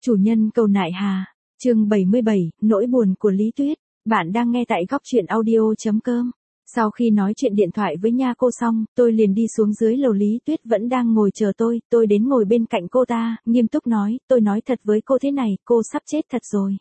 Chủ nhân cầu nại hà, chương 77, nỗi buồn của Lý Tuyết. Bạn đang nghe tại góc chuyện audio.com. Sau khi nói chuyện điện thoại với nha cô xong, tôi liền đi xuống dưới lầu. Lý Tuyết vẫn đang ngồi chờ tôi đến ngồi bên cạnh cô ta, nghiêm túc nói, tôi nói thật với cô thế này, cô sắp chết thật rồi.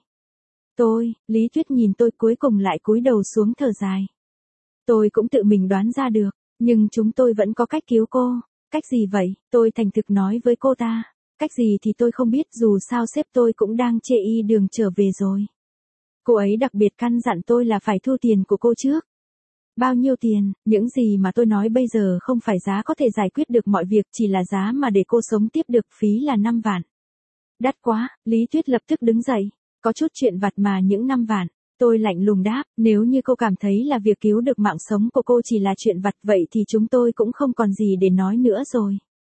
Lý Tuyết nhìn tôi cuối cùng lại cúi đầu xuống thở dài. Tôi cũng tự mình đoán ra được, nhưng chúng tôi vẫn có cách cứu cô. Cách gì vậy? Tôi thành thực nói với cô ta. Cách gì thì tôi không biết, dù sao sếp tôi cũng đang chê y đường trở về rồi. Cô ấy đặc biệt căn dặn tôi là phải thu tiền của cô trước. Bao nhiêu tiền? Những gì mà tôi nói bây giờ không phải giá có thể giải quyết được mọi việc, chỉ là giá mà để cô sống tiếp được, phí là 5 vạn. Đắt quá, Lý Tuyết lập tức đứng dậy. Có chút chuyện vặt mà những 5 vạn. Tôi lạnh lùng đáp, nếu như cô cảm thấy là việc cứu được mạng sống của cô chỉ là chuyện vặt vậy thì chúng tôi cũng không còn gì để nói nữa rồi.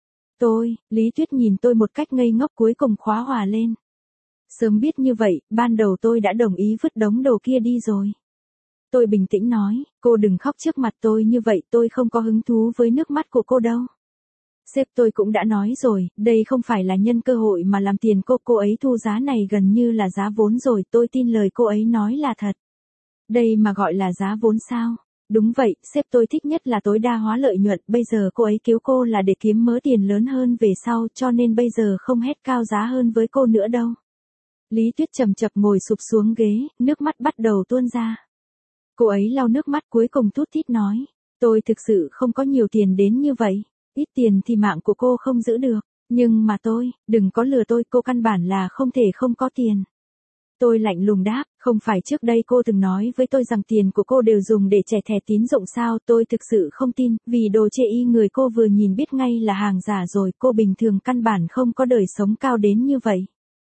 Lý Tuyết nhìn tôi một cách ngây ngốc, cuối cùng khóa hòa lên. Sớm biết như vậy, ban đầu tôi đã đồng ý vứt đống đồ kia đi rồi. Tôi bình tĩnh nói, cô đừng khóc trước mặt tôi như vậy, tôi không có hứng thú với nước mắt của cô đâu. Sếp tôi cũng đã nói rồi, đây không phải là nhân cơ hội mà làm tiền cô ấy thu giá này gần như là giá vốn rồi, tôi tin lời cô ấy nói là thật. Đây mà gọi là giá vốn sao? Đúng vậy, sếp tôi thích nhất là tối đa hóa lợi nhuận, bây giờ cô ấy cứu cô là để kiếm mớ tiền lớn hơn về sau, cho nên bây giờ không hét cao giá hơn với cô nữa đâu. Lý Tuyết chậm chậm ngồi sụp xuống ghế, nước mắt bắt đầu tuôn ra. Cô ấy lau nước mắt cuối cùng thút thít nói, tôi thực sự không có nhiều tiền đến như vậy, ít tiền thì mạng của cô không giữ được, nhưng mà đừng có lừa tôi, cô căn bản là không thể không có tiền. Tôi lạnh lùng đáp, không phải trước đây cô từng nói với tôi rằng tiền của cô đều dùng để trả thẻ tín dụng sao? Tôi thực sự không tin, vì đồ chê y người cô vừa nhìn biết ngay là hàng giả rồi, cô bình thường căn bản không có đời sống cao đến như vậy.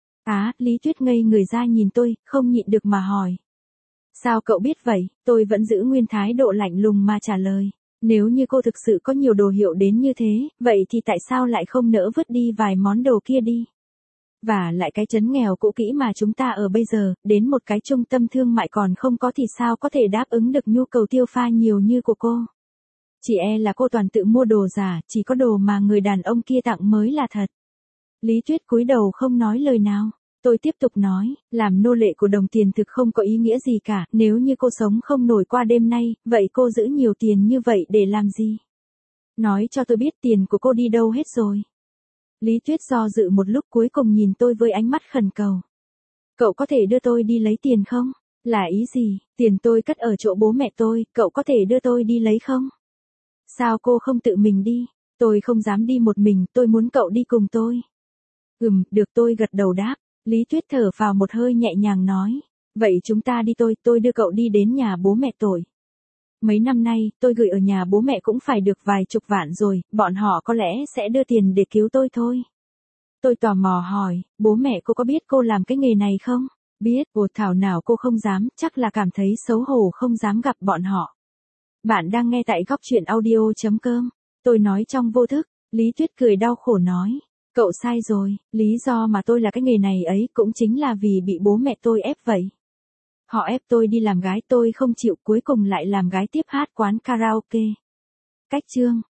Lý Tuyết ngây người ra nhìn tôi, không nhịn được mà hỏi. Sao cậu biết vậy? Tôi vẫn giữ nguyên thái độ lạnh lùng mà trả lời. Nếu như cô thực sự có nhiều đồ hiệu đến như thế, vậy thì tại sao lại không nỡ vứt đi vài món đồ kia đi? Và lại cái trấn nghèo cũ kỹ mà chúng ta ở bây giờ, đến một cái trung tâm thương mại còn không có thì sao có thể đáp ứng được nhu cầu tiêu pha nhiều như của cô. Chỉ là cô toàn tự mua đồ giả, chỉ có đồ mà người đàn ông kia tặng mới là thật. Lý Tuyết cúi đầu không nói lời nào. Tôi tiếp tục nói, làm nô lệ của đồng tiền thực không có ý nghĩa gì cả, nếu như cô sống không nổi qua đêm nay, vậy cô giữ nhiều tiền như vậy để làm gì? Nói cho tôi biết tiền của cô đi đâu hết rồi. Lý Tuyết do dự một lúc cuối cùng nhìn tôi với ánh mắt khẩn cầu. Cậu có thể đưa tôi đi lấy tiền không? Là ý gì? Tiền tôi cất ở chỗ bố mẹ tôi, cậu có thể đưa tôi đi lấy không? Sao cô không tự mình đi? Tôi không dám đi một mình, tôi muốn cậu đi cùng tôi. Được, tôi gật đầu đáp. Lý Tuyết thở phào một hơi nhẹ nhàng nói. Vậy chúng ta đi, tôi đưa cậu đi đến nhà bố mẹ tôi. Mấy năm nay, tôi gửi ở nhà bố mẹ cũng phải được vài chục vạn rồi, bọn họ có lẽ sẽ đưa tiền để cứu tôi thôi. Tôi tò mò hỏi, bố mẹ cô có biết cô làm cái nghề này không? Biết, thảo nào cô không dám, chắc là cảm thấy xấu hổ không dám gặp bọn họ. Bạn đang nghe tại góc chuyện audio.com. Tôi nói trong vô thức, Lý Tuyết cười đau khổ nói. Cậu sai rồi, lý do mà tôi là cái nghề này ấy cũng chính là vì bị bố mẹ tôi ép vậy. Họ ép tôi đi làm gái, tôi không chịu, cuối cùng lại làm gái tiếp hát quán karaoke. Cách chương.